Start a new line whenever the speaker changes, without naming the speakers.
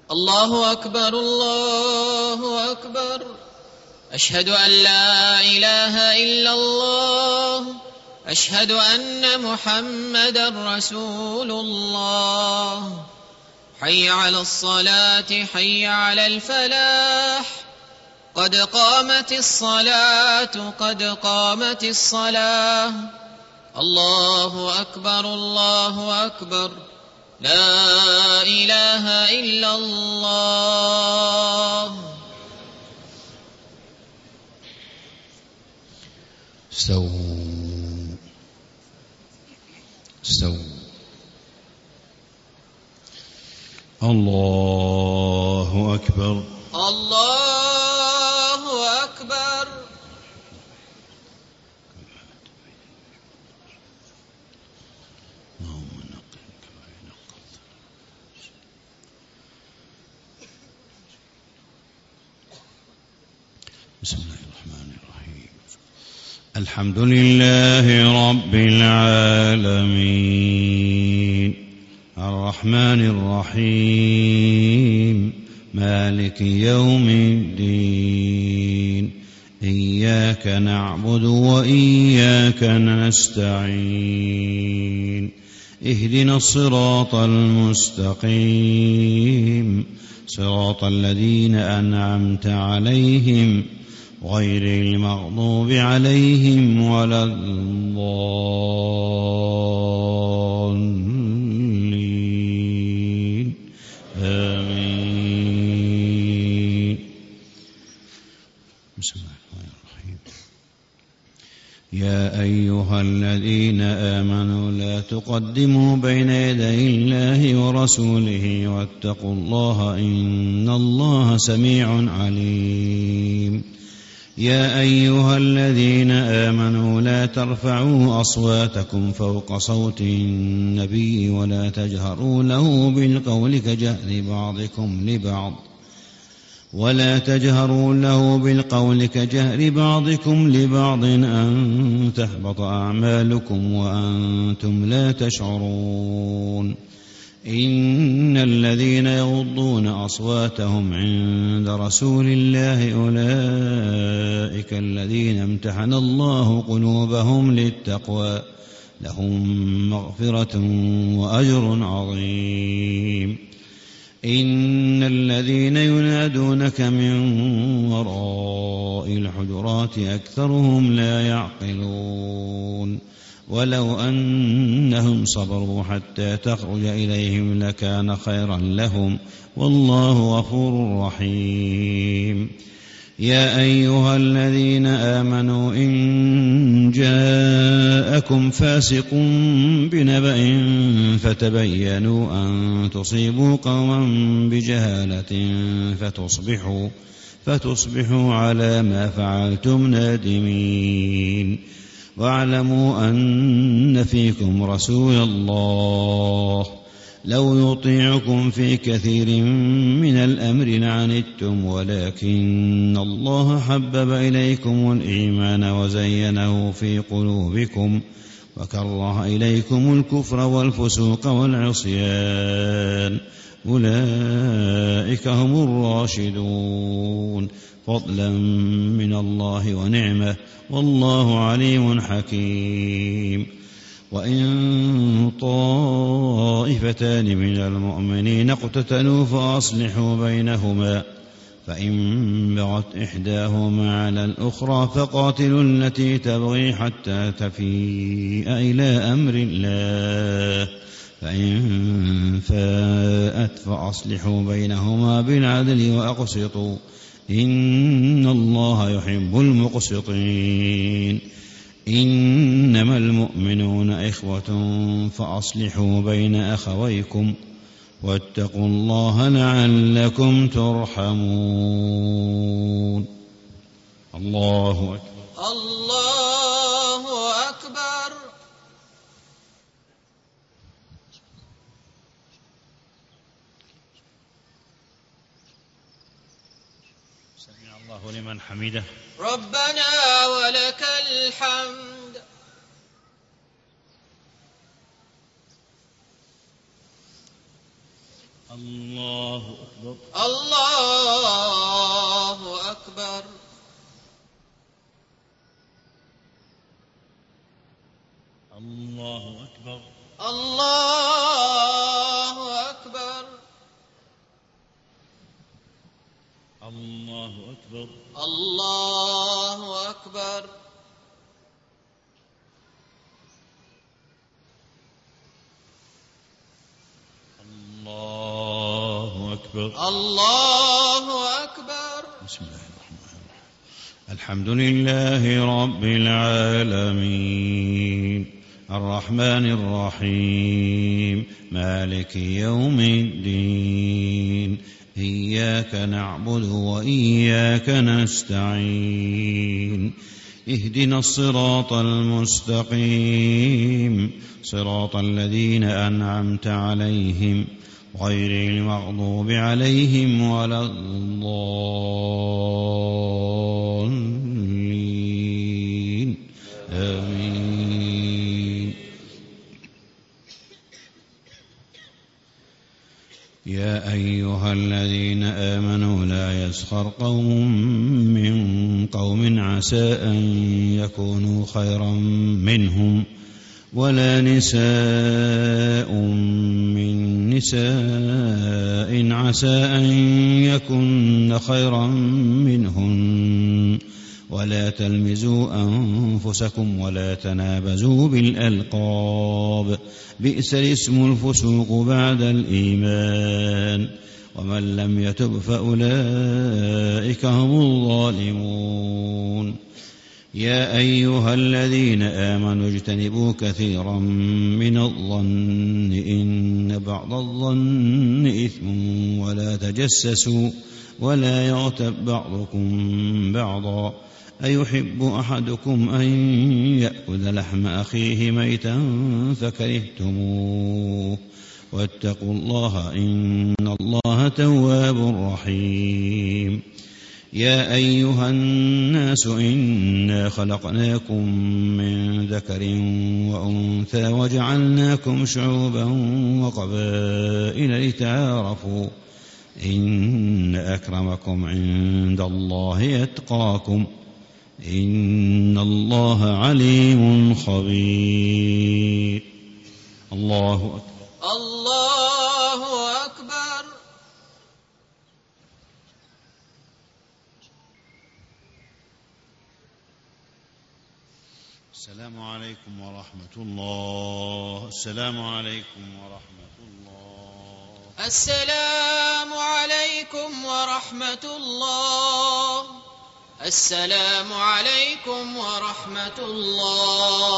الله أكبر الله أكبر. أشهد أن لا إله إلا الله. أشهد أن محمدا رسول الله. حي على الصلاة حي على الفلاح. قد قامت الصلاة قد قامت الصلاة. الله أكبر الله أكبر. لا إله إلا الله.
استووا الله أكبر
الله أكبر.
بسم الله الرحمن الرحيم. الحمد لله رب العالمين الرحمن الرحيم مالك يوم الدين. إياك نعبد وإياك نستعين. اهدنا الصراط المستقيم صراط الذين أنعمت عليهم غير المغضوب عليهم ولا الضالين. آمين. بسم الله الرحمن الرحيم. يا أيها الذين آمنوا لا تقدموا بين يدي الله ورسوله واتقوا الله إن الله سميع عليم. يا أيها الذين آمنوا لا ترفعوا أصواتكم فوق صوت النبي ولا تجهروا له بالقول كجهر بعضكم لبعض أن تحبط أعمالكم وأنتم لا تشعرون. إن الذين يغضون أصواتهم عند رسول الله أولئك الذين امتحن الله قلوبهم للتقوى لهم مغفرة وأجر عظيم. إن الذين ينادونك من وراء الحجرات أكثرهم لا يعقلون. ولو أنهم صبروا حتى تخرج إليهم لكان خيرا لهم والله غفور رحيم. يا أيها الذين آمنوا إن جاءكم فاسق بنبأ فتبينوا أن تصيبوا قوما بجهالة فتصبحوا على ما فعلتم نادمين. واعلموا أن فيكم رسول الله لو يطيعكم في كثير من الأمر لعنتم ولكن الله حبب إليكم الإيمان وزينه في قلوبكم وكره إليكم الكفر والفسوق والعصيان أولئك هم الراشدون فضلا من الله ونعمة والله عليم حكيم. وإن طائفتان من المؤمنين اقتتلوا فأصلحوا بينهما فإن بغت إحداهما على الأخرى فقاتلوا التي تبغي حتى تفيء إلى أمر الله فإن فاءت فأصلحوا بينهما بالعدل وأقسطوا إن الله يحب المقسطين. إنما المؤمنون إخوة فأصلحوا بين أخويكم واتقوا الله لعلكم ترحمون. الله أكبر
الله أكبر.
سمع الله لمن حمده
ربنا ولك الحمد.
الله أكبر.
الله أكبر.
الله أكبر.
الله أكبر.
الله أكبر.
الله أكبر.
الله أكبر.
الله أكبر.
بسم الله الرحمن الرحيم. الحمد لله رب العالمين الرحمن الرحيم مالك يوم الدين إياك نعبد وإياك نستعين اهدنا الصراط المستقيم صراط الذين أنعمت عليهم غير المغضوب عليهم ولا الضالين آمين. يا أيها الذين آمنوا لا يسخر قوم من قوم عسى أن يكونوا خيرا منهم ولا نساء من نساء عسى أن يكن خيرا منهن ولا تلمزوا أنفسكم ولا تنابزوا بالألقاب بئس الاسم الفسوق بعد الإيمان ومن لم يتب فأولئك هم الظالمون. يا أيها الذين آمنوا اجتنبوا كثيرا من الظن إن بعض الظن إثم ولا تجسسوا ولا يغتب بعضكم بعضا أيحب أحدكم أن يأكل لحم أخيه ميتا فكرهتموه واتقوا الله إن الله تواب رحيم. يا أيها الناس إنا خلقناكم من ذكر وأنثى وجعلناكم شعوبا وقبائل لتعارفوا إن أكرمكم عند الله يتقاكم إن الله عليم خبير. الله أكبر.
الله أكبر.
السلام عليكم ورحمة الله. السلام عليكم ورحمة الله.
السلام عليكم ورحمة الله. السلام عليكم ورحمة الله.